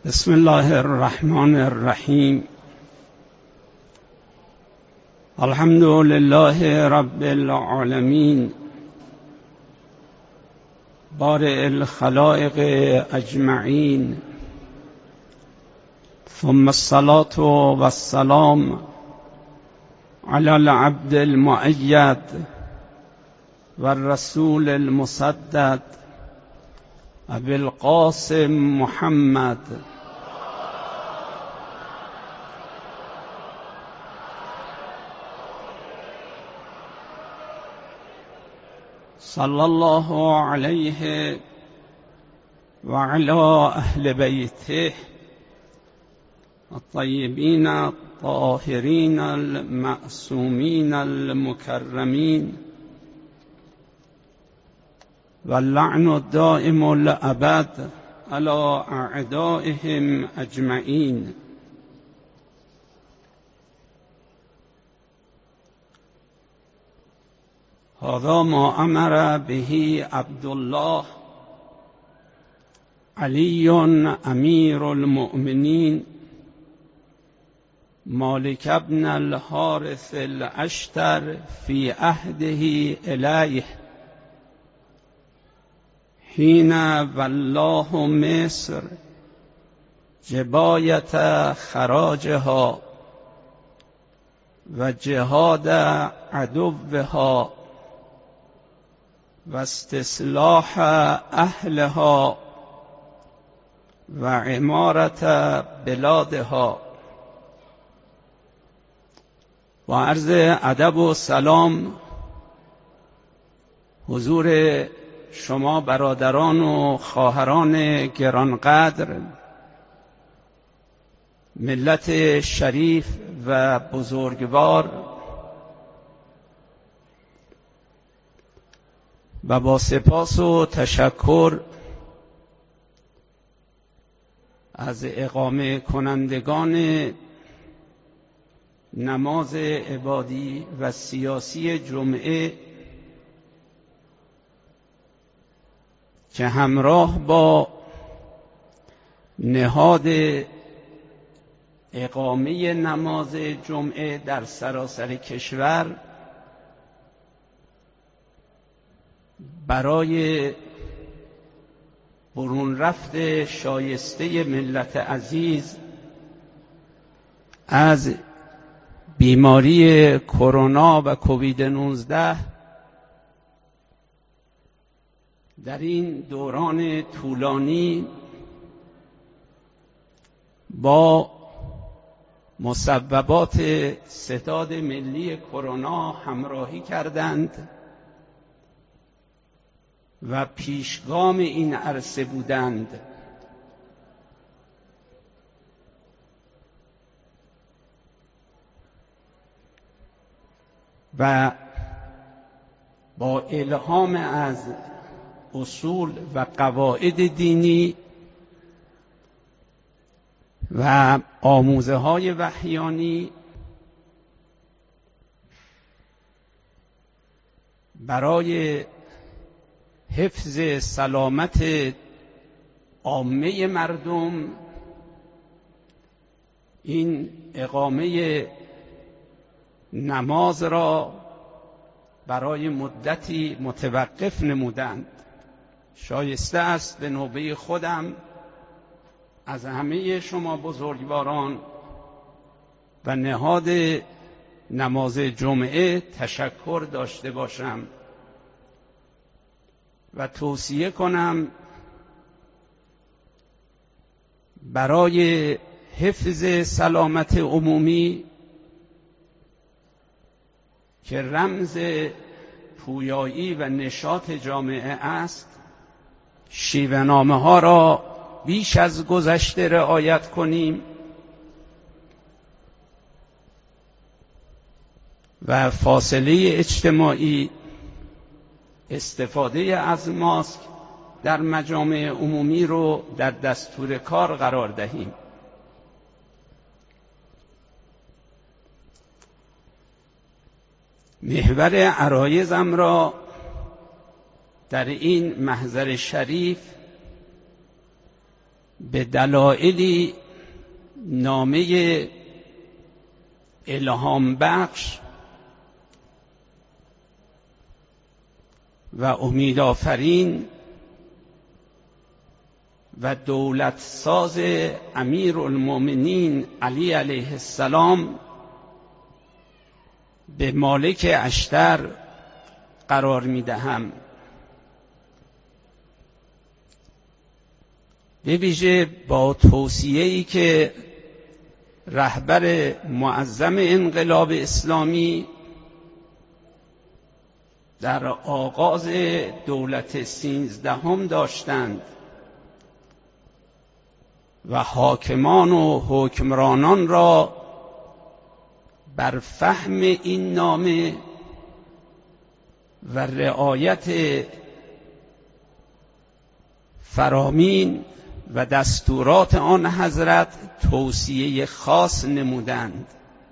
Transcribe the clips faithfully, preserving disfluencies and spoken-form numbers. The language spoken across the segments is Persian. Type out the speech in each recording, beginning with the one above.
بسم الله الرحمن الرحیم. الحمد لله رب العالمین بارئ الخلائق اجمعین، ثم الصلاة والسلام علی العبد المؤید والرسول المسدد ابی القاسم محمد صلی الله علیه و علی اهل بیته الطیبین الطاهرین المعصومین المکرمین واللعن الدائم الابد علی اعدائهم اجمعین. هذا ما امر به عبدالله علی امیر المؤمنین مالک ابن الحارث الاشتر فی عهده الیه حین والله مصر جبایت خراجها و جهاد عدوها و استصلاح اهلها و عمارت بلادها. و عرض ادب و سلام حضور شما برادران و خواهران گرانقدر، ملت شریف و بزرگوار، و با سپاس و تشکر از اقامه کنندگان نماز عبادی و سیاسی جمعه که همراه با نهاد اقامه نماز جمعه در سراسر کشور برای برون رفت شایسته ملت عزیز از بیماری کرونا و کووید نوزده در این دوران طولانی با مسببات ستاد ملی کرونا همراهی کردند و پیشگام این عرصه بودند. و با الهام از اصول و قواعد دینی و آموزه های وحیانی برای حفظ سلامت عامه مردم این اقامه نماز را برای مدتی متوقف نمودند. شایسته است به نوبه خودم از همه شما بزرگواران و نهاد نماز جمعه تشکر داشته باشم و توصیه کنم برای حفظ سلامت عمومی که رمز پویایی و نشاط جامعه است، شیوه‌نامه ها را بیش از گذشته رعایت کنیم و فاصله اجتماعی، استفاده از ماسک در مجامع عمومی رو در دستور کار قرار دهیم. محور عرایضم را در این محضر شریف به دلایلی نامه الهام بخش و امیدآفرین و دولت ساز امیرالمومنین علی علیه السلام به مالک اشتر قرار می‌دهم. به ویژه با توصیه‌ای که رهبر معظم انقلاب اسلامی در آغاز دولت سیزدهم داشتند و حاکمان و حکمرانان را بر فهم این نامه و رعایت فرامین و دستورات آن حضرت توصیه خاص نمودند.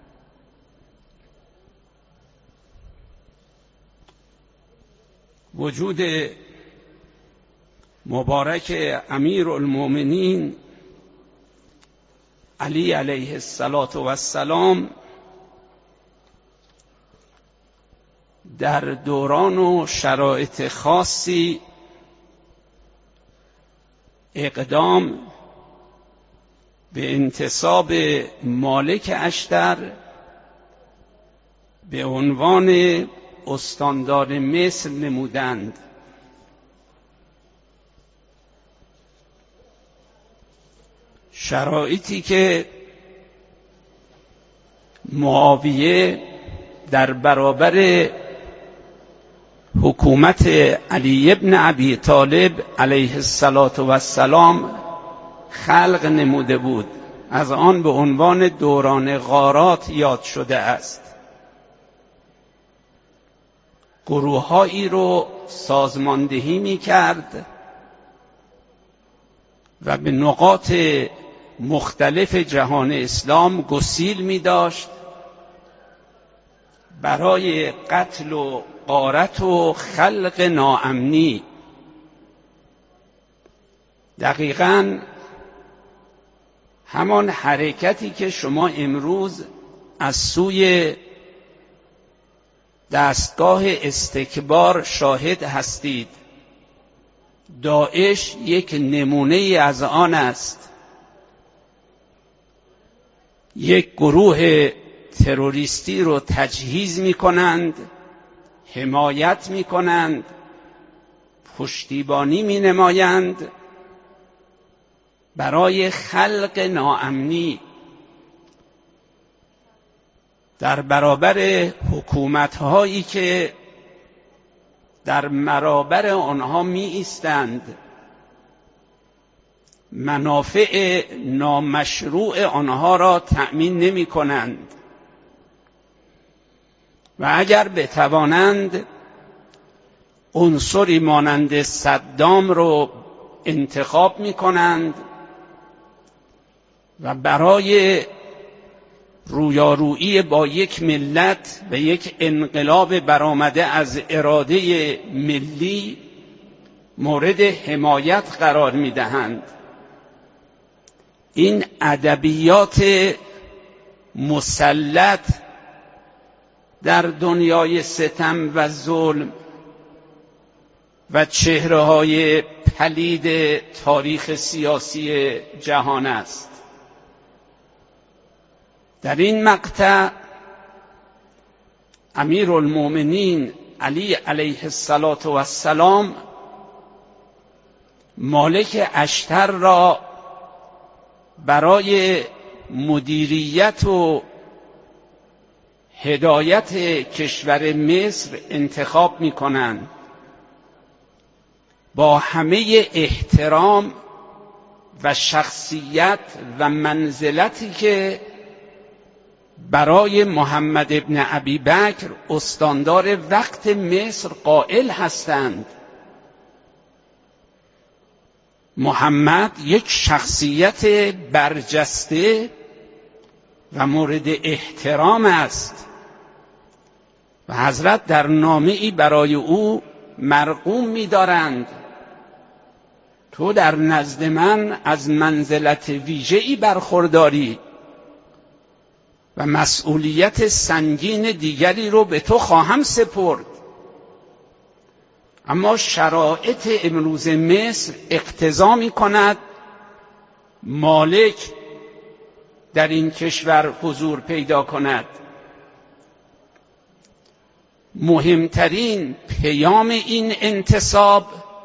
وجود مبارک امیرالمومنین علی علیه السلام در دوران و شرایط خاصی اقدام به انتصاب مالک اشتر به عنوان استاندار مصر نمودند. شرایطی که معاویه در برابر حکومت علی ابن ابی طالب علیه السلام خلق نموده بود، از آن به عنوان دوران غارات یاد شده است. گروه‌هایی رو سازماندهی می‌کرد و به نقاط مختلف جهان اسلام گسیل می‌داشت برای قتل و غارت و خلق ناامنی. دقیقاً همان حرکتی که شما امروز از سوی دستگاه استکبار شاهد هستید. داعش یک نمونه ای از آن است. یک گروه تروریستی رو تجهیز می کنند، حمایت می کنند، پشتیبانی می نمایند برای خلق ناامنی در برابر حکومت‌هایی که در برابر آنها می ایستند، منافع نامشروع آنها را تأمین نمی کنند و اگر بتوانند عنصری مانند صدام رو انتخاب می کنند و برای رویارویی با یک ملت و یک انقلاب برآمده از اراده ملی مورد حمایت قرار می دهند. این ادبیات مسلط در دنیای ستم و ظلم و چهره‌های پلید تاریخ سیاسی جهان است. در این مقطع امیرالمومنین علی علیه السلام مالک اشتر را برای مدیریت و هدایت کشور مصر انتخاب می کنند. با همه احترام و شخصیت و منزلتی که برای محمد ابن ابی بکر استاندار وقت مصر قائل هستند. محمد یک شخصیت برجسته و مورد احترام است و حضرت در نامه‌ای برای او مرقوم می‌دارند تو در نزد من از منزلت ویژه‌ای برخورداری و مسئولیت سنگین دیگری رو به تو خواهم سپرد. اما شرایط امروز مصر اقتضا می کند مالک در این کشور حضور پیدا کند. مهمترین پیام این انتصاب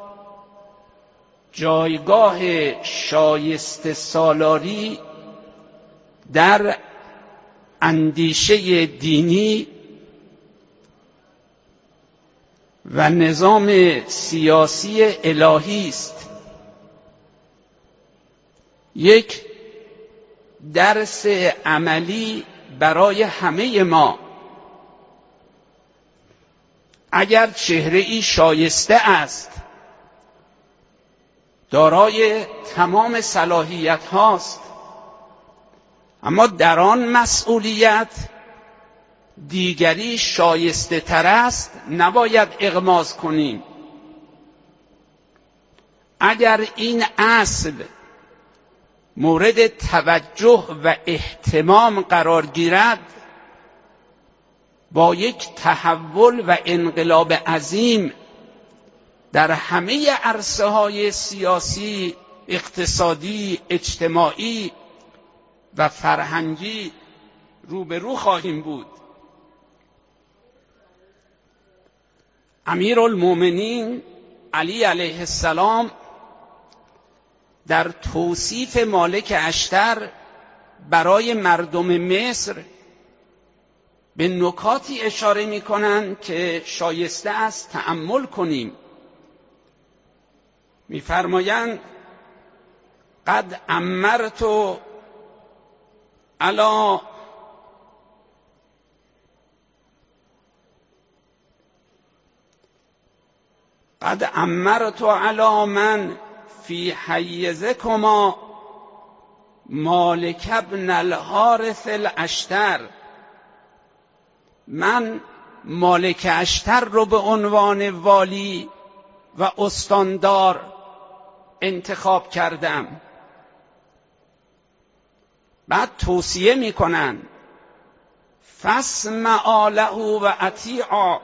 جایگاه شایسته سالاری در اندیشه دینی و نظام سیاسی الهی است. یک درس عملی برای همه ما. اگر چهره‌ای شایسته است، دارای تمام صلاحیت هاست، اما در آن مسئولیت دیگری شایسته تر است، نباید اغماض کنیم. اگر این اصل مورد توجه و اهتمام قرار گیرد، با یک تحول و انقلاب عظیم در همه عرصه‌های سیاسی، اقتصادی، اجتماعی و فرهنگی روبرو خواهیم بود. امیرالمومنین علی علیه السلام در توصیف مالک اشتر برای مردم مصر به نکاتی اشاره می کنند که شایسته است تأمل کنیم. می فرمایند قد امرت علی قد امرت علی من فی حیزکما مالک ابن الحارث الاشتر. من مالک اشتر رو به عنوان والی و استاندار انتخاب کردم. بعد توصیه میکنن فاسمعا له و اطیعا،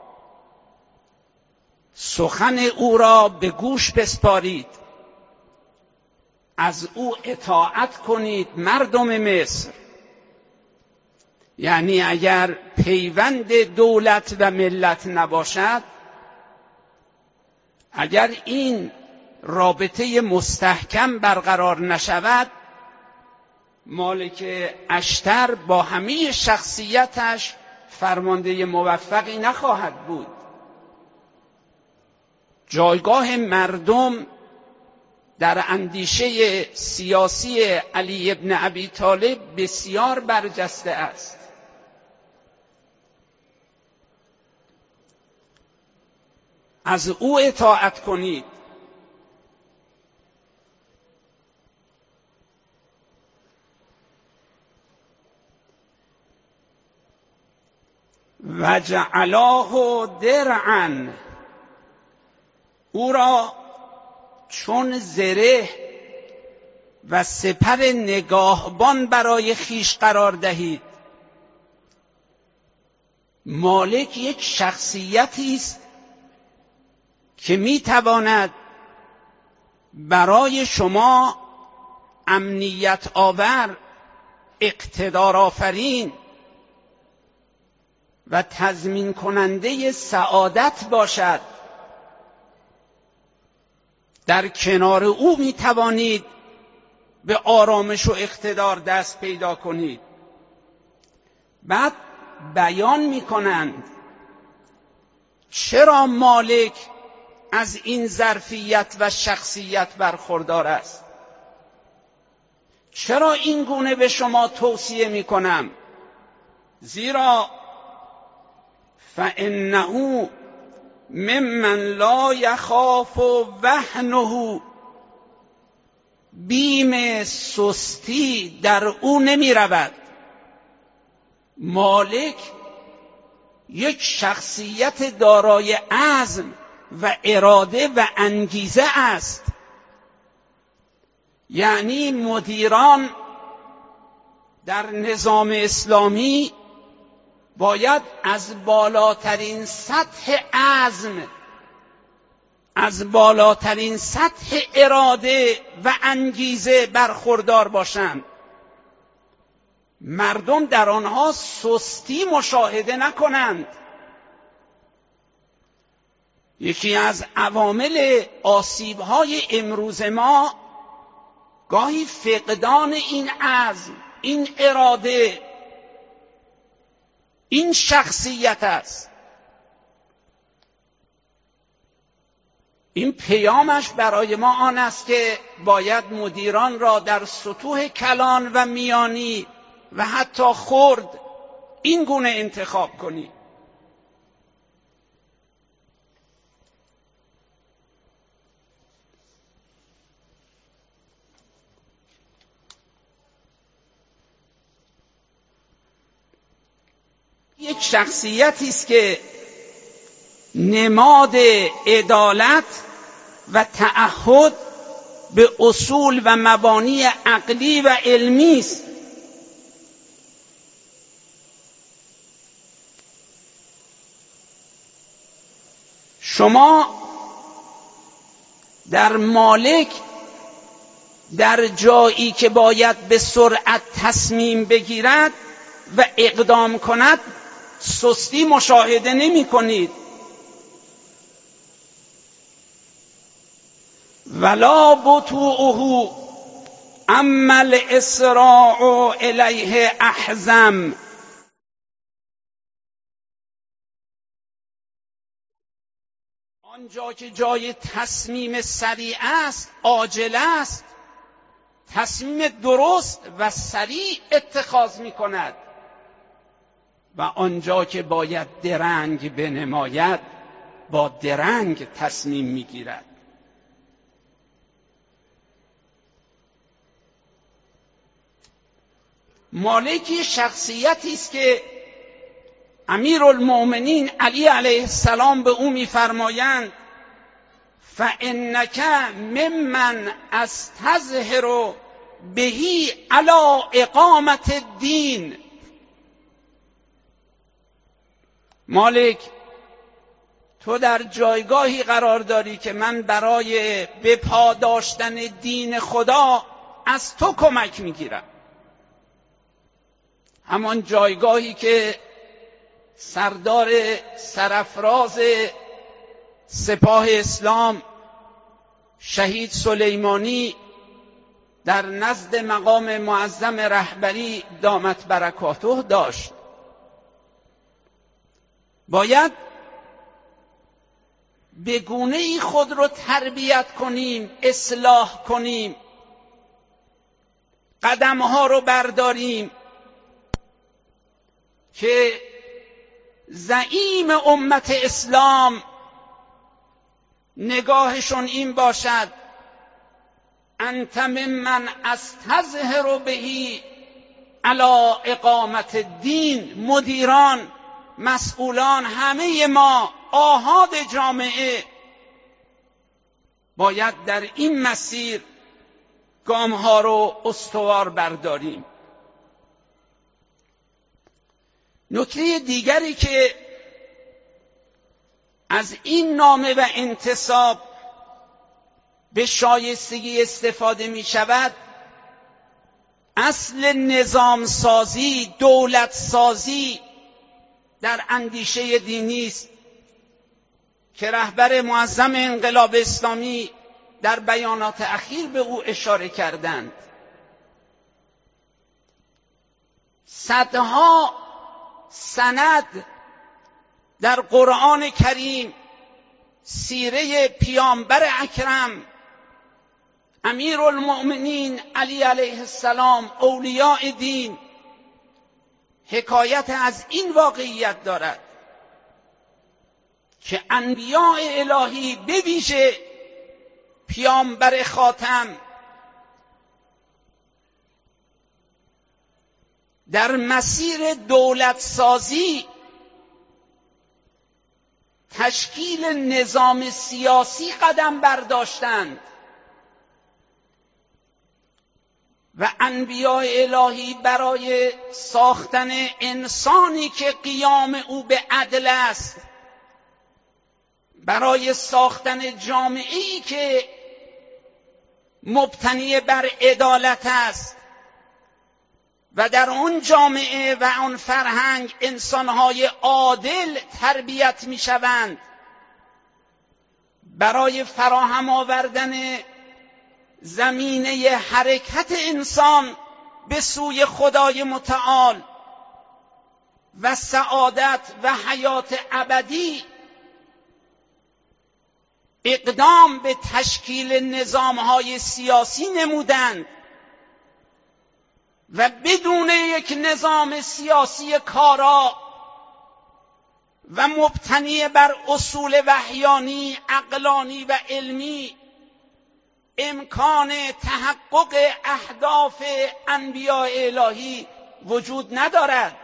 سخن او را به گوش بسپارید، از او اطاعت کنید مردم مصر. یعنی اگر پیوند دولت و ملت نباشد، اگر این رابطه مستحکم برقرار نشود، مالک اشتر با همه شخصیتش فرمانده موفقی نخواهد بود. جایگاه مردم در اندیشه سیاسی علی ابن ابی طالب بسیار برجسته است. از او اطاعت کنید. و جعلاه درعا، او را چون زره و سپر نگاهبان برای خیش قرار دهید. مالک یک شخصیتی است که میتواند برای شما امنیت آور، اقتدار آفرین و تضمین کننده سعادت باشد. در کنار او می توانید به آرامش و اقتدار دست پیدا کنید. بعد بیان می کنند چرا مالک از این ظرفیت و شخصیت برخوردار است. چرا این گونه به شما توصیه می کنم؟ زیرا فإنه ممن لا یخاف وهنه، بیم سستی در او نمی رود. مالک یک شخصیت دارای عزم و اراده و انگیزه است. یعنی مدیران در نظام اسلامی باید از بالاترین سطح عزم، از بالاترین سطح اراده و انگیزه برخوردار باشند. مردم در آنها سستی مشاهده نکنند. یکی از عوامل آسیب‌های امروز ما گاهی فقدان این عزم، این اراده، این شخصیت است. این پیامش برای ما آن است که باید مدیران را در سطوح کلان و میانی و حتی خرد این گونه انتخاب کنید. یک شخصیتی است که نماد عدالت و تعهد به اصول و مبانی عقلی و علمی است. شما در مالک در جایی که باید به سرعت تصمیم بگیرد و اقدام کند سستی مشاهده نمی کنید. ولا بطوعه اما الاسراع الیه احزم. آنجا که جای تصمیم سریع است، عاجل است، تصمیم درست و سریع اتخاذ می کند و آنجا که باید درنگ بنماید با درنگ تصمیم می گیرد. مالکی شخصیتی است که امیرالمؤمنین علی علیه السلام به او می‌فرمایند فإنک ممن استظهر بهی علی اقامت الدین. مالک، تو در جایگاهی قرار داری که من برای بپا داشتن دین خدا از تو کمک میگیرم. همان جایگاهی که سردار سرافراز سپاه اسلام شهید سلیمانی در نزد مقام معظم رهبری دامت برکاته داشت. باید به گونه‌ای خود رو تربیت کنیم، اصلاح کنیم، قدم‌ها رو برداریم که زعیم امت اسلام نگاهشون این باشد انت ممن استظهر بهی علی اقامت الدین. مدیران، مسئولان، همه ما آحاد جامعه باید در این مسیر گام‌ها رو استوار برداریم. نکته دیگری که از این نامه و انتصاب به شایستگی استفاده می شود اصل نظام سازی، دولت سازی در اندیشه دینی است که رهبر معظم انقلاب اسلامی در بیانات اخیر به او اشاره کردند. صدها سند در قرآن کریم سیره پیامبر اکرم امیرالمؤمنین علی علیه السلام اولیاء دین حکایت از این واقعیت دارد که انبیاء الهی به ویژه پیامبر خاتم در مسیر دولت سازی، تشکیل نظام سیاسی قدم برداشتند و انبیاء الهی برای ساختن انسانی که قیام او به عدل است، برای ساختن جامعه‌ای که مبتنی بر عدالت است و در اون جامعه و اون فرهنگ انسان‌های عادل تربیت می‌شوند، برای فراهم آوردن زمینه حرکت انسان به سوی خدای متعال و سعادت و حیات ابدی، اقدام به تشکیل نظام‌های سیاسی نمودند و بدون یک نظام سیاسی کارا و مبتنی بر اصول وحیانی، عقلانی و علمی امکان تحقق اهداف انبیاء الهی وجود ندارد.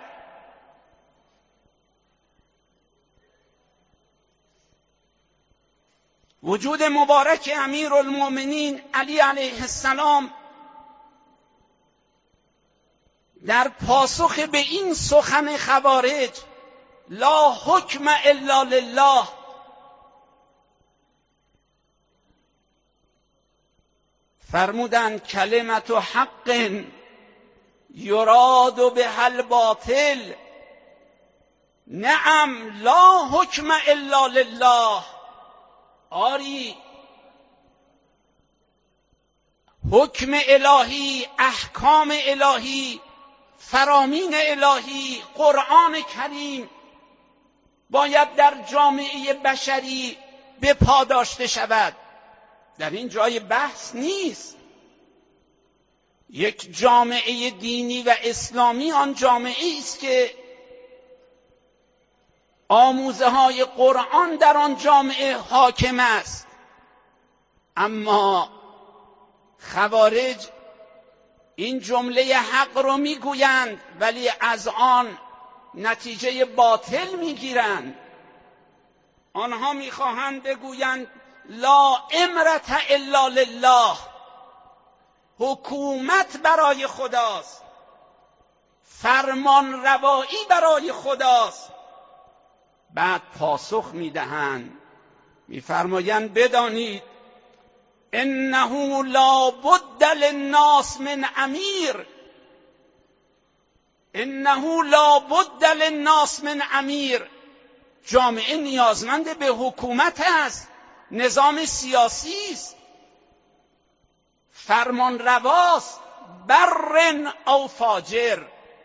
وجود مبارک امیرالمؤمنین علی علیه السلام در پاسخ به این سخن خوارج لا حکم الا لله فرمودند کلمت حق یراد بها الباطل، نعم لا حکم الا لله. آری حکم الهی، احکام الهی، فرامین الهی، قرآن کریم باید در جامعه بشری به پا داشته شود. در این جای بحث نیست. یک جامعه دینی و اسلامی آن جامعه است که آموزه های قرآن در آن جامعه حاکم است. اما خوارج این جمله حق رو میگویند ولی از آن نتیجه باطل میگیرند. آنها میخواهند بگویند لا امرة الا لله، حکومت برای خداست، فرمان روایی برای خداست. بعد پاسخ میدهند، میفرمایند بدانید انه لا بد للناس من امیر، انه لا بد للناس من امیر. جامعه نیازمند به حکومت است، نظام سیاسی است، فرمان رواست، بر او فاجر.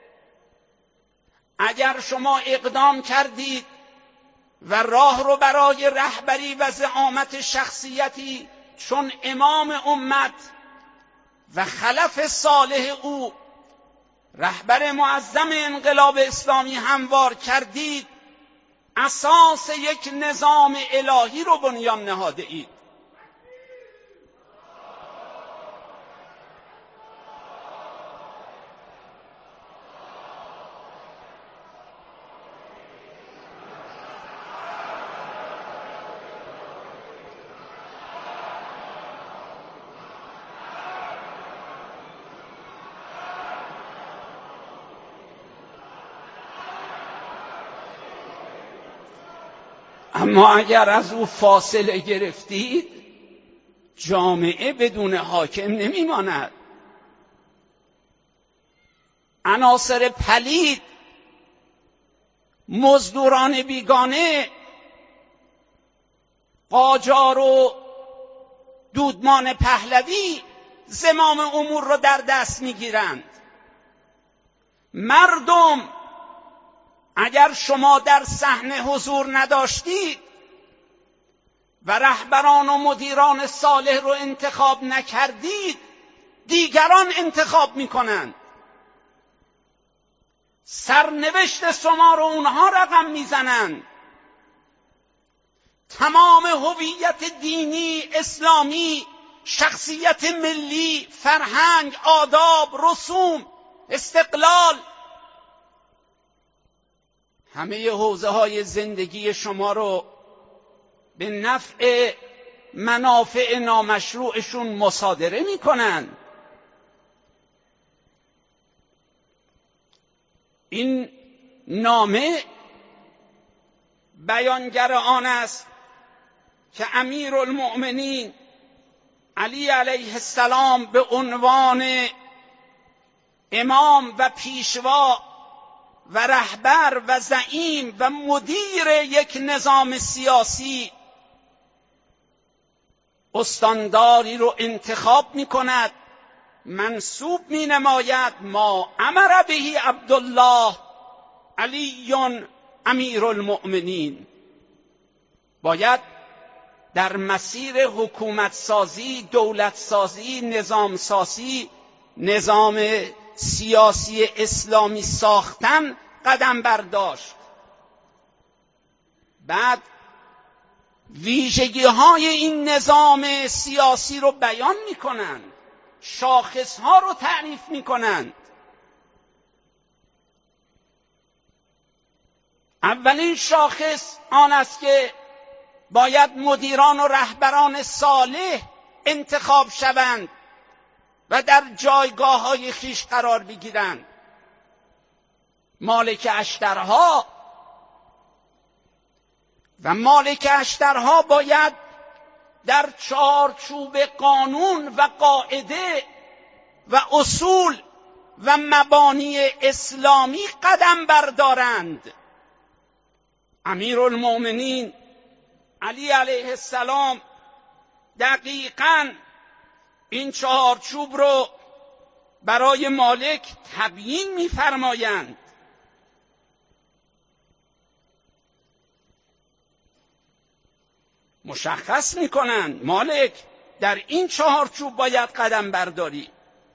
اگر شما اقدام کردید و راه رو برای رهبری و زعامت شخصیتی چون امام امت و خلف صالح او رهبر معظم انقلاب اسلامی هموار کردید، اساس یک نظام الهی رو بنیان نهاده اید. اما اگر از او فاصله گرفتید، جامعه بدون حاکم نمیماند. عناصر پلید، مزدوران بیگانه، قاجار و دودمان پهلوی زمام امور را در دست میگیرند. مردم اگر شما در صحنه حضور نداشتید و رهبران و مدیران صالح رو انتخاب نکردید، دیگران انتخاب میکنند. سرنوشت شما رو اونها رقم میزنند. تمام هویت دینی، اسلامی، شخصیت ملی، فرهنگ، آداب، رسوم، استقلال، همه حوزه های زندگی شما رو به نفع منافع نامشروعشون مصادره میکنن. این نامه بیانگر آن است که امیرالمؤمنین علی علیه السلام به عنوان امام و پیشوا و رهبر و زعیم و مدیر یک نظام سیاسی استانداری رو انتخاب می کند، منصوب می نماید. ما امر به عبدالله علی امیرالمؤمنین. باید در مسیر حکومت سازی، دولت سازی، نظام سازی، نظام سیاسی اسلامی ساختن قدم برداشت. بعد ویژگی های این نظام سیاسی رو بیان می کنند، شاخص ها رو تعریف می کنند. اولین شاخص آن است که باید مدیران و رهبران صالح انتخاب شوند و در جایگاه های خویش قرار بگیرند. مالک اشترها و مالک اشترها باید در چارچوب قانون و قاعده و اصول و مبانی اسلامی قدم بردارند. امیرالمؤمنین علی علیه السلام دقیقاً این چارچوب رو برای مالک تبیین می‌فرمایند. مشخص می‌کنند مالک در این چارچوب باید قدم برداری.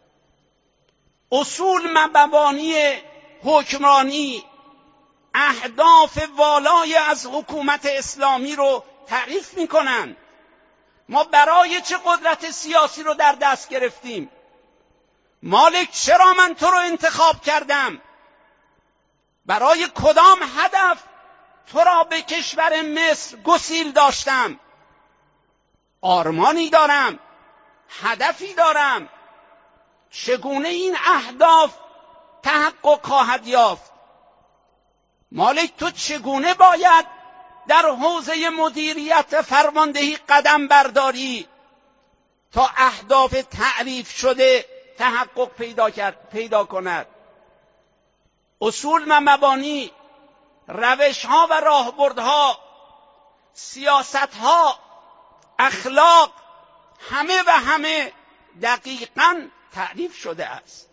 اصول مبانی حکمرانی، اهداف والای از حکومت اسلامی رو تعریف می‌کنند. ما برای چه قدرت سیاسی رو در دست گرفتیم؟ مالک چرا من تو رو انتخاب کردم؟ برای کدام هدف تو را به کشور مصر گسیل داشتم؟ آرمانی دارم، هدفی دارم. چگونه این اهداف تحقق خواهد یافت؟ مالک تو چگونه باید در حوزه مدیریت فرماندهی قدم برداری تا اهداف تعریف شده تحقق پیدا کرد پیدا کند؟ اصول و مبانی، روش‌ها و راهبردها، سیاست‌ها، اخلاق، همه و همه دقیقاً تعریف شده است.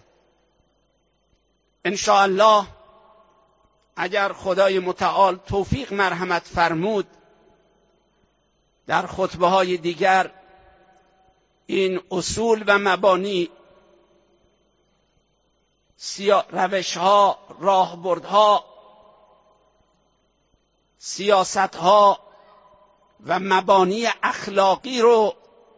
ان شاء الله اگر خدای متعال توفیق مرحمت فرمود، در خطبه های دیگر این اصول و مبانی، روش‌ها، راهبردها، سیاست‌ها و مبانی اخلاقی رو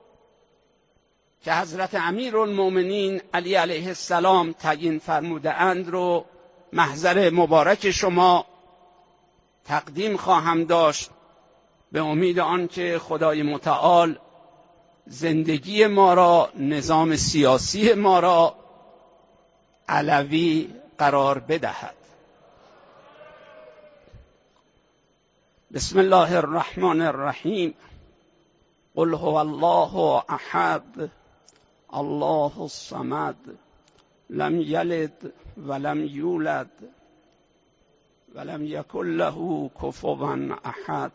که حضرت امیرالمؤمنین علی علیه السلام تعیین فرموده اند رو محضر مبارک شما تقدیم خواهم داشت، به امید آنکه خدای متعال زندگی ما را، نظام سیاسی ما را علوی قرار بدهد. بسم الله الرحمن الرحیم. قل هو الله احد الله الصمد لم یلد ولم یولد ولم یکن له کفوا احد.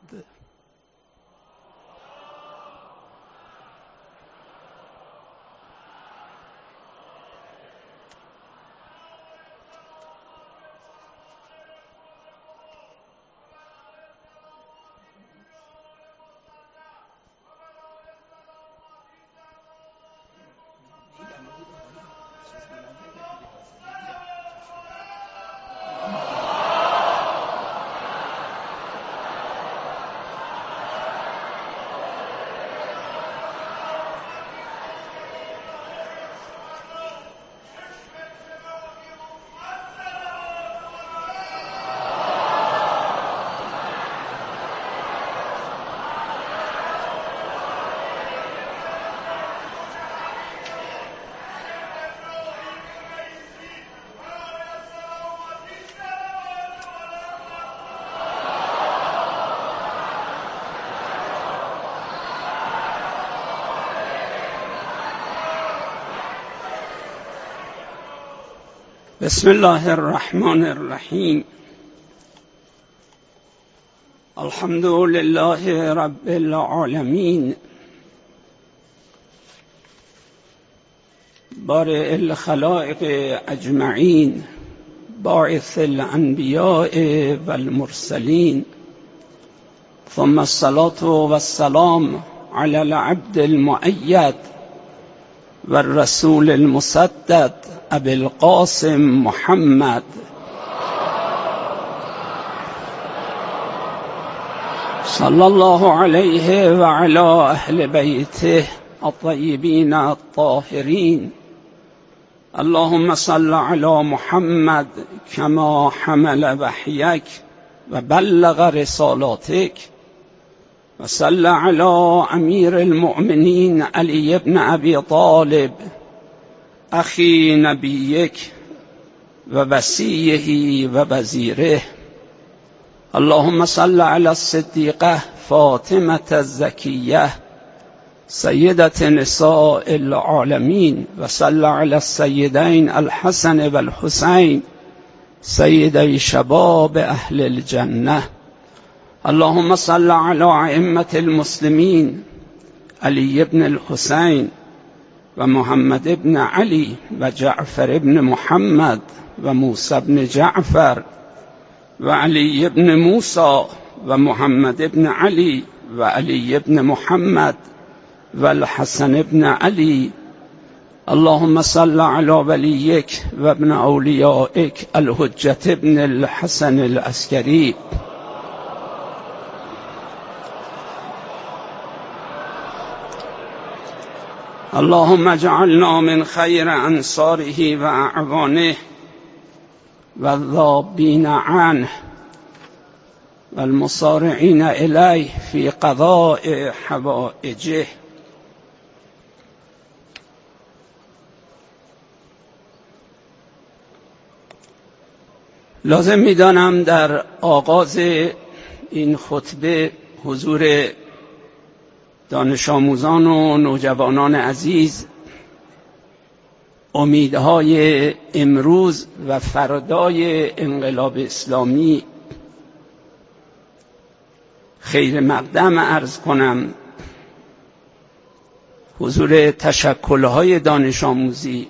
بسم الله الرحمن الرحیم. الحمد لله رب العالمین، بارئ الخلائق اجمعین، باعث الانبیاء والمرسلین، ثم الصلاة والسلام على العبد المؤید والرسول المسدد ابی القاسم محمد صلی الله علیه و علی اهل بیته الطیبین الطاهرین. اللهم صل علی محمد کما حمل وحیک و بلغ رسالاتک و صل علی امیر المؤمنین علی ابن ابی طالب اخی نبیک و وصیه و وزیره. اللهم صل علی الصدیقه فاطمه الزکیه سیدة نساء العالمین و صل علی السیدین الحسن و الحسین سیدی شباب اهل الجنه. اللهم صل علی ائمة المسلمین علی بن الحسین و محمد ابن علی و جعفر ابن محمد و موسی ابن جعفر و علی ابن موسی و محمد ابن علی و علی ابن محمد و الحسن ابن علی. اللهم صل علی ولیک و ابن اولیائک الحجة ابن الحسن العسکری. اللهم اجعلنا من خیر انصاره و اعوانه و الذابین عنه و المصارعین الیه فی قضاء حوائجه. لازم می‌دانم در آغاز این خطبه حضور دانش آموزان و نوجوانان عزیز امیدهای امروز و فردای انقلاب اسلامی خیر مقدم عرض کنم. حضور تشکل‌های دانش آموزی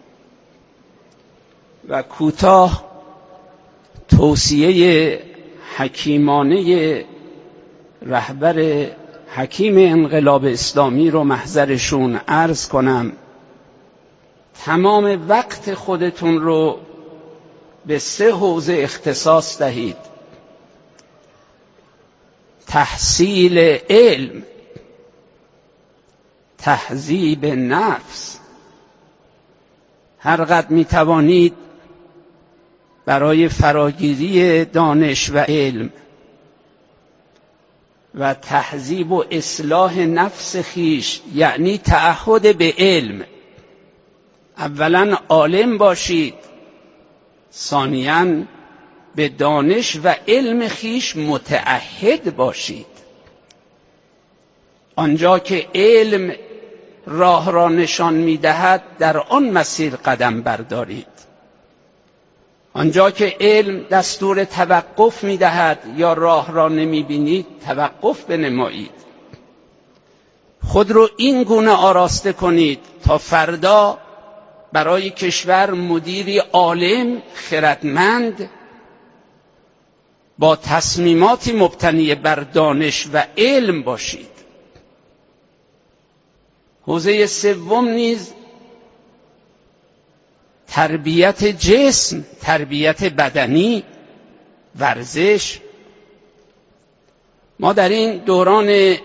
و کوتاه توصیه حکیمانه رهبر حکیم انقلاب اسلامی رو محضرشون عرض کنم. تمام وقت خودتون رو به سه حوزه اختصاص دهید: تحصیل علم، تهذیب نفس. هر قدر می توانید برای فراگیری دانش و علم و تهذیب و اصلاح نفس خیش، یعنی تعهد به علم، اولا عالم باشید، ثانیاً به دانش و علم خیش متعهد باشید. آنجا که علم راه را نشان می‌دهد در آن مسیر قدم بردارید. آنجا که علم دستور توقف می‌دهد یا راه را نمی‌بینید توقف بنمایید. خود رو این گونه آراسته کنید تا فردا برای کشور مدیری عالم، خردمند، با تصمیماتی مبتنی بر دانش و علم باشید. حوزه سوم نیز تربیت جسم، تربیت بدنی، ورزش. ما در این دوران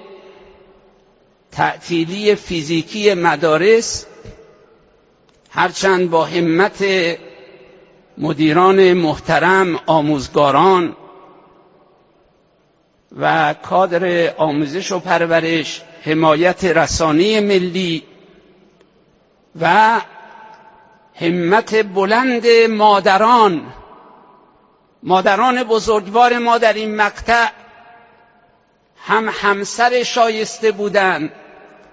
تعطیلی فیزیکی مدارس هرچند با همت مدیران محترم، آموزگاران و کادر آموزش و پرورش، حمایت رسانه ملی و همت بلند مادران مادران بزرگوار ما در این مقطع هم همسر شایسته بودند،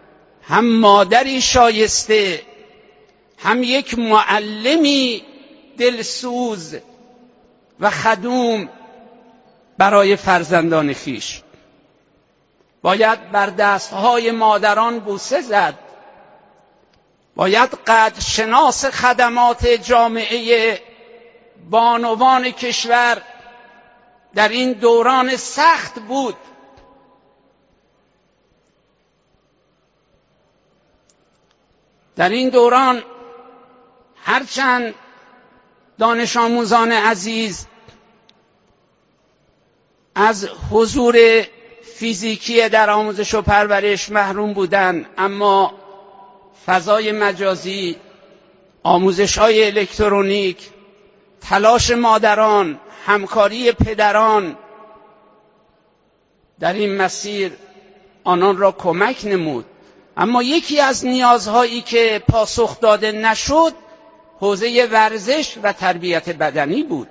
هم مادری شایسته، هم یک معلمی دلسوز و خدوم برای فرزندان خویش. باید بر دستهای مادران بوسه زد. باید قدر شناس خدمات جامعه بانوان کشور در این دوران سخت بود. در این دوران هرچند دانش آموزان عزیز از حضور فیزیکی در آموزش و پرورش محروم بودند، اما فضای مجازی، آموزش‌های الکترونیک، تلاش مادران، همکاری پدران در این مسیر آنان را کمک نمود. اما یکی از نیازهایی که پاسخ داده نشد حوزه ورزش و تربیت بدنی بود.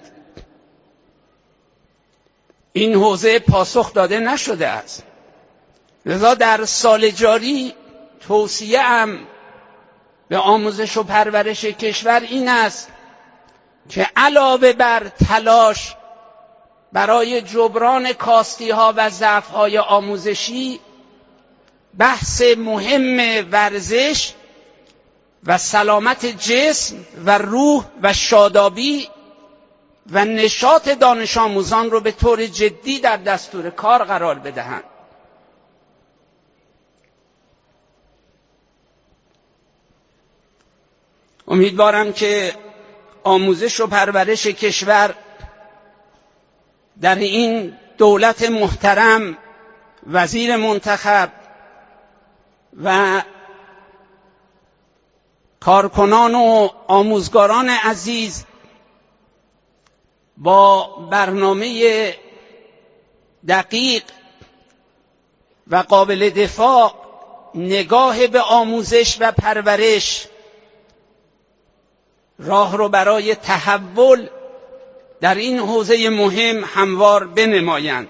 این حوزه پاسخ داده نشده است. لذا در سال جاری توصیه‌ام به آموزش و پرورش کشور این است که علاوه بر تلاش برای جبران کاستی‌ها و ضعف‌های آموزشی، بحث مهم ورزش و سلامت جسم و روح و شادابی و نشاط دانش آموزان رو به طور جدی در دستور کار قرار بدهند. امیدوارم که آموزش و پرورش کشور در این دولت محترم، وزیر منتخب و کارکنان و آموزگاران عزیز با برنامه دقیق و قابل دفاع نگاه به آموزش و پرورش راه رو برای تحول در این حوزه مهم هموار بنمایند.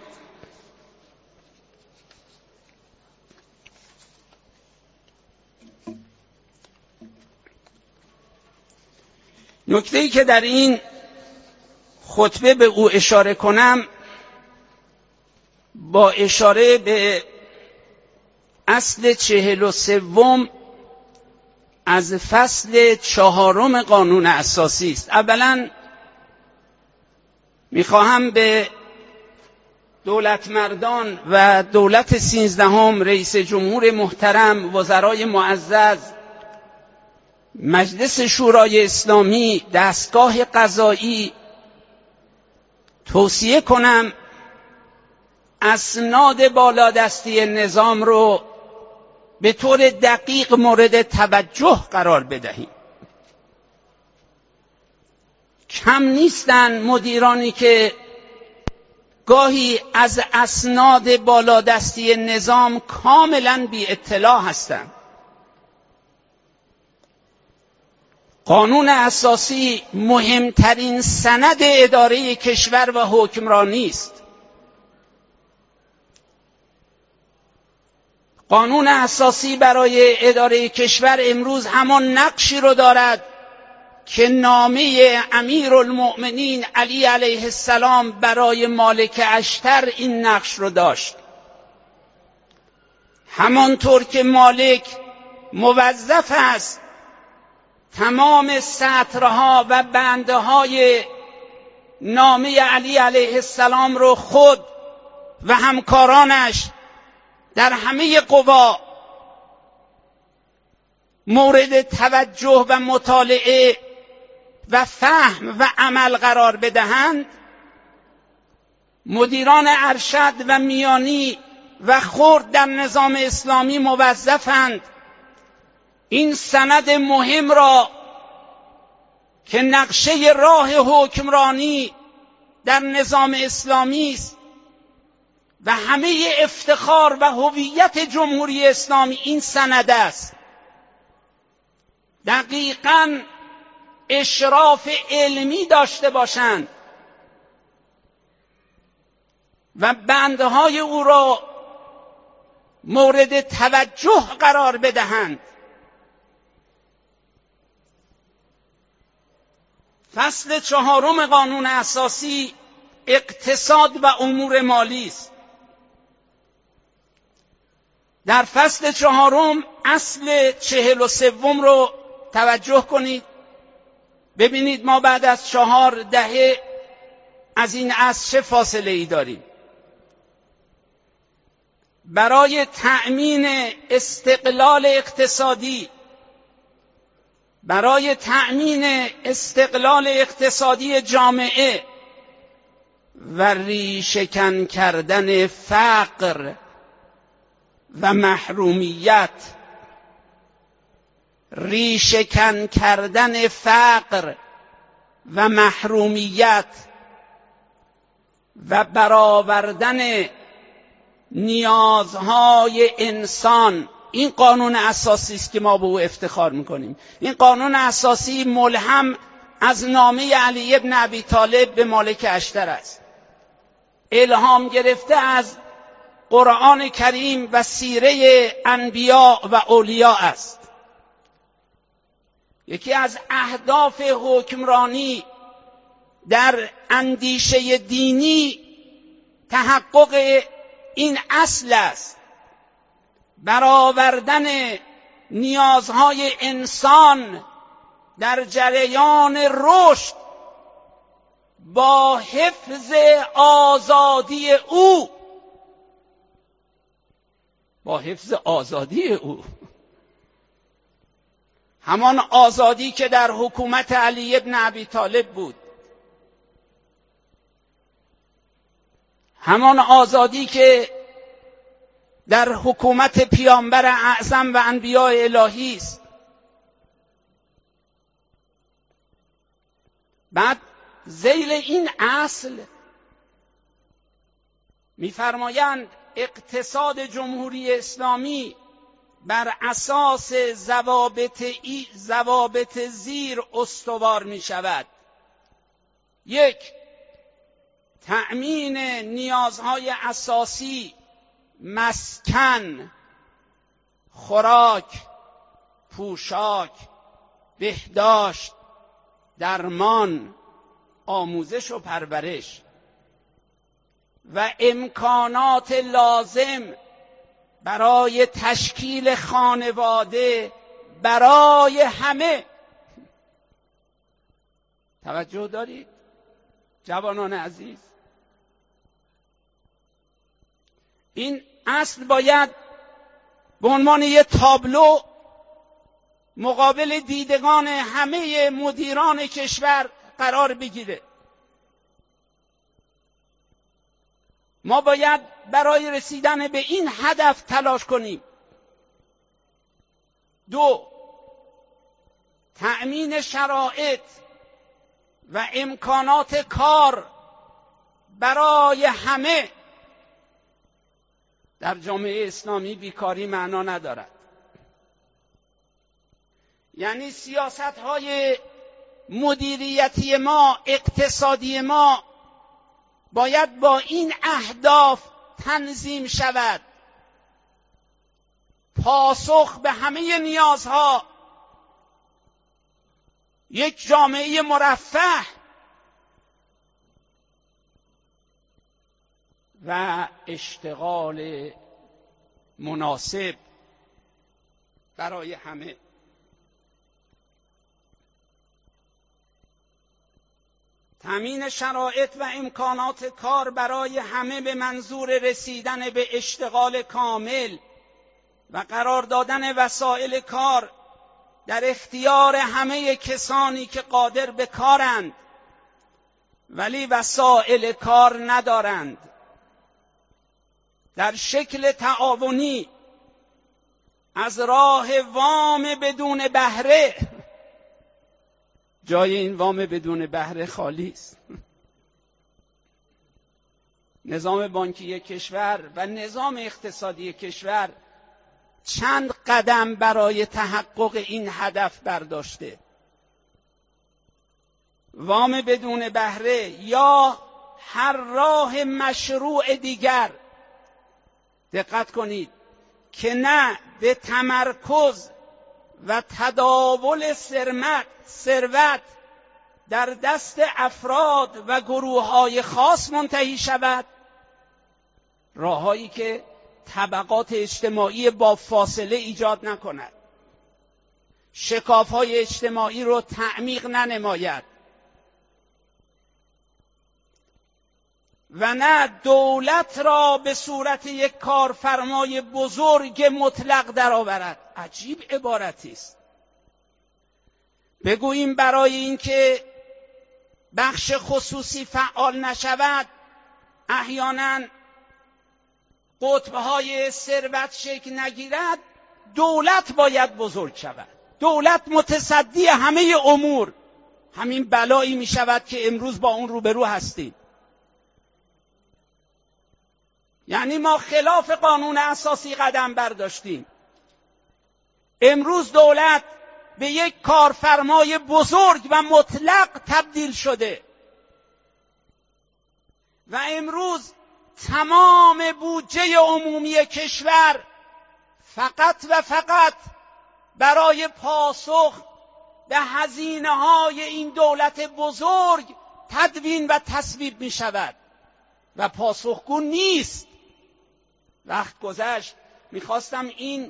نکته‌ای که در این خطبه به او اشاره کنم، با اشاره به اصل چهل و سوم از فصل چهارم قانون اساسی است. اولا میخواهم به دولت مردان و دولت سیزدهم، رئیس جمهور محترم، وزرای معزز، مجلس شورای اسلامی، دستگاه قضایی توصیه کنم اسناد بالادستی نظام رو به طور دقیق مورد توجه قرار بدهیم. کم نیستن مدیرانی که گاهی از اسناد بالادستی نظام کاملا بی اطلاع هستند. قانون اساسی مهمترین سند اداره کشور و حکمرانی است. قانون اساسی برای اداره کشور امروز همان نقشی رو دارد که نامه امیرالمؤمنین علی علیه السلام برای مالک اشتر این نقش رو داشت. همانطور که مالک موظف است تمام سطرها و بندهای نامه علی علیه السلام رو خود و همکارانش در همه قوا مورد توجه و مطالعه و فهم و عمل قرار بدهند، مدیران ارشد و میانی و خرد در نظام اسلامی موظفند این سند مهم را که نقشه راه حکمرانی در نظام اسلامی است و همه افتخار و هویت جمهوری اسلامی این سند است، دقیقاً اشراف علمی داشته باشند و بندهای او را مورد توجه قرار بدهند. فصل چهارم قانون اساسی اقتصاد و امور مالی است. در فصل چهارم اصل چهل و سوم رو توجه کنید. ببینید ما بعد از چهار دهه از این اصل چه فاصله ای داریم. برای تأمین استقلال اقتصادی برای تأمین استقلال اقتصادی جامعه و ریشه‌کن کردن فقر و محرومیت ریشه‌کن کردن فقر و محرومیت و برآوردن نیازهای انسان، این قانون اساسی است که ما به او افتخار میکنیم. این قانون اساسی ملهم از نامه علی ابن ابی طالب به مالک اشتر است، الهام گرفته از قرآن کریم و سیره انبیا و اولیاء است. یکی از اهداف حکمرانی در اندیشه دینی تحقق این اصل است، برآوردن نیازهای انسان در جریان رشد با حفظ آزادی او با حفظ آزادی او همان آزادی که در حکومت علی ابن ابی طالب بود، همان آزادی که در حکومت پیامبر اعظم و انبیاء الهی است. بعد ذیل این اصل می‌فرمایند اقتصاد جمهوری اسلامی بر اساس ضوابط ای ضوابط زیر استوار می شود. یک، تأمین نیازهای اساسی، مسکن، خوراک، پوشاک، بهداشت، درمان، آموزش و پرورش و امکانات لازم برای تشکیل خانواده برای همه. توجه دارید جوانان عزیز؟ این اصل باید به عنوان یک تابلو مقابل دیدگان همه مدیران کشور قرار بگیره. ما باید برای رسیدن به این هدف تلاش کنیم. دو، تأمین شرایط و امکانات کار برای همه. در جامعه اسلامی بیکاری معنا ندارد. یعنی سیاست‌های مدیریتی ما، اقتصادی ما باید با این اهداف تنظیم شود. پاسخ به همه نیازها، یک جامعه مرفه و اشتغال مناسب برای همه. تامین شرایط و امکانات کار برای همه به منظور رسیدن به اشتغال کامل و قرار دادن وسایل کار در اختیار همه کسانی که قادر به کارند ولی وسایل کار ندارند، در شکل تعاونی از راه وام بدون بهره. جای این وام بدون بهره خالی است. نظام بانکی کشور و نظام اقتصادی کشور چند قدم برای تحقق این هدف برداشته. وام بدون بهره یا هر راه مشروع دیگر، دقت کنید، که نه به تمرکز و تداول ثروت در دست افراد و گروه‌های خاص منتهی شود، راه‌هایی که طبقات اجتماعی با فاصله ایجاد نکند، شکاف‌های اجتماعی رو تعمیق ننماید و نه دولت را به صورت یک کارفرمای بزرگ مطلق درآورد. عجیب عبارتی است. بگوییم برای اینکه بخش خصوصی فعال نشود، احیانا قطب‌های ثروت شکل نگیرد، دولت باید بزرگ شود، دولت متصدی همه امور. همین بلایی می شود که امروز با اون روبرو هستیم. یعنی ما خلاف قانون اساسی قدم برداشتیم. امروز دولت به یک کارفرمای بزرگ و مطلق تبدیل شده و امروز تمام بودجه عمومی کشور فقط و فقط برای پاسخ به هزینه‌های این دولت بزرگ تدوین و تصویب می شود و پاسخگو نیست. وقت گذشت، میخواستم این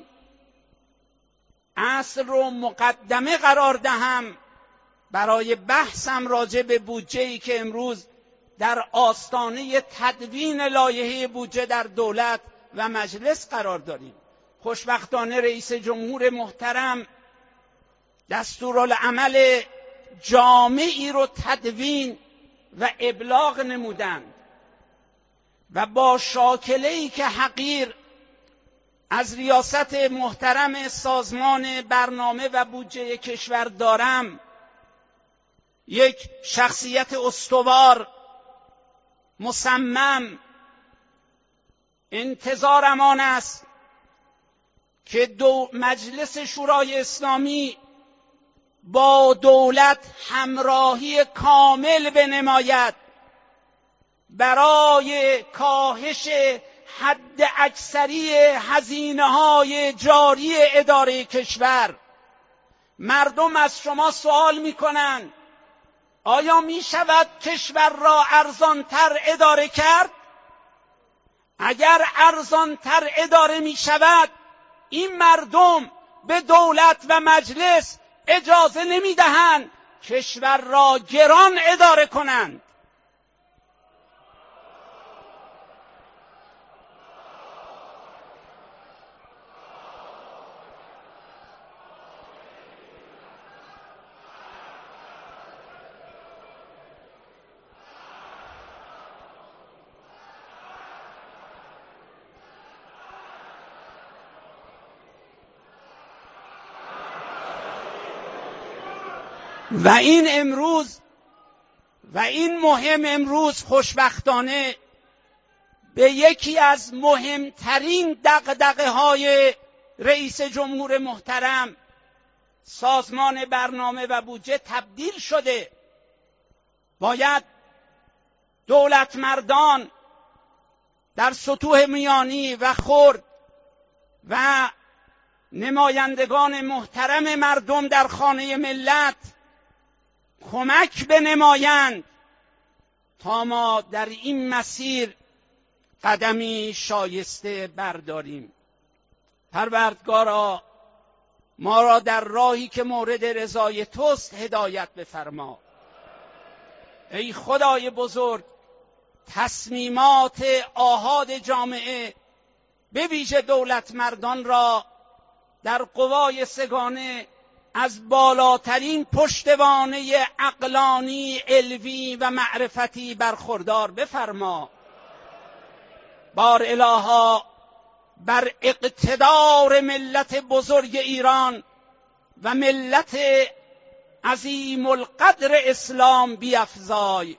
اصل رو مقدمه قرار دهم برای بحثم راجع به بودجه‌ای که امروز در آستانه تدوین لایحه بودجه در دولت و مجلس قرار داریم. خوشبختانه رئیس جمهور محترم دستورالعمل جامعی رو تدوین و ابلاغ نمودند و با شاکله‌ای که حقیر از ریاست محترم سازمان برنامه و بودجه کشور دارم، یک شخصیت استوار مصمم، انتظارم آن است که دو مجلس شورای اسلامی با دولت همراهی کامل بنماید برای کاهش حد اکثری هزینه‌های جاری اداره کشور. مردم از شما سوال می‌کنند آیا می‌شود کشور را ارزان‌تر اداره کرد؟ اگر ارزان‌تر اداره می‌شود، این مردم به دولت و مجلس اجازه نمی‌دهند کشور را گران اداره کنند. و این امروز و این مهم امروز خوشبختانه به یکی از مهمترین دغدغه‌های رئیس جمهور محترم سازمان برنامه و بودجه تبدیل شده. باید دولت مردان در سطوح میانی و خرد و نمایندگان محترم مردم در خانه ملت کمک بنمایند تا ما در این مسیر قدمی شایسته برداریم. پروردگارا ما را در راهی که مورد رضای توست هدایت بفرما. ای خدای بزرگ، تصمیمات آحاد جامعه به ویژه دولت مردان را در قوای سگانه از بالاترین پشتوانه عقلانی، علمی و معرفتی برخوردار بفرما. بار الها بر اقتدار ملت بزرگ ایران و ملت عظیم القدر اسلام بیفزای.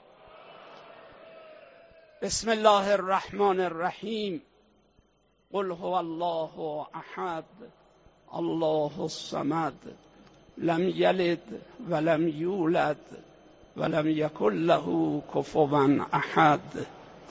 بسم الله الرحمن الرحیم. قل هو الله احد الله الصمد لم یلد ولم یولد ولم یکن له کفوا احد.